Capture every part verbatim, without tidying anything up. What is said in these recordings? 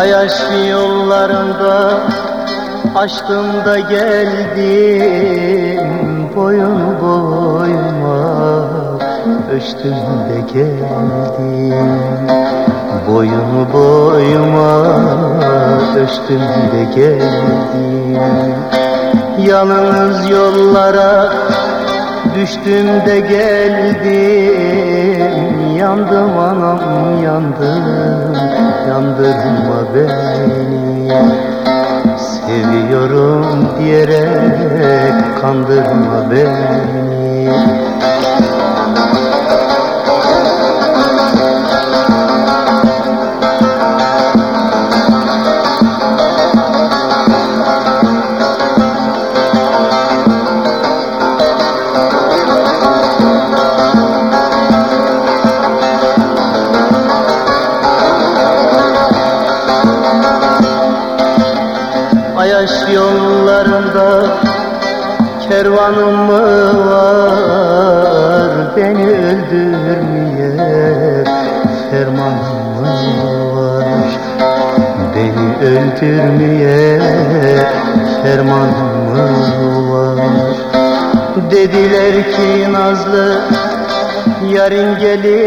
Ayaş yollarında açtım da geldim, boyun boyuma ölçtüm de geldim. Boyun boyuma ölçtüm de geldim. Yalnız yollara düştüm de geldim. Yandım anam yandım, yandırma beni. Seviyorum diyerek kandırma beni. Ayaş yollarında kervanım mı var, beni öldürmeye fermanım mı var? Beni öldürmeye fermanım mı var? Dediler ki nazlı yarın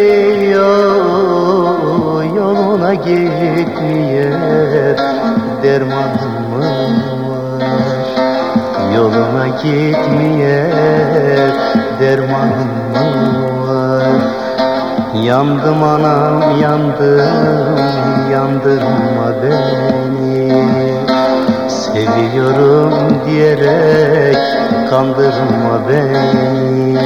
geliyor, yoluna gitmeye dermanım mı var? Yoluna gitmeye dermanım mı var? Yandım anam yandım, yandırma beni. Seviyorum diyerek kandırma beni.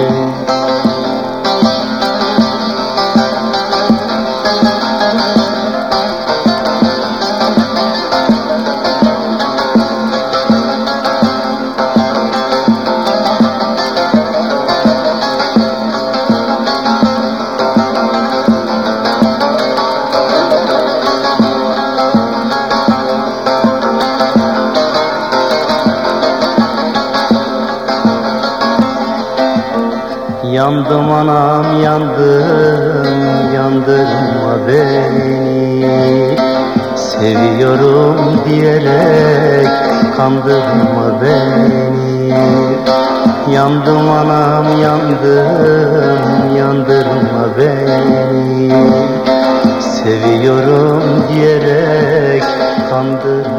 Yandım anam yandım, yandırma beni. Seviyorum diyerek kandırma beni. Yandım anam yandım, yandırma beni. Seviyorum diyerek kandırma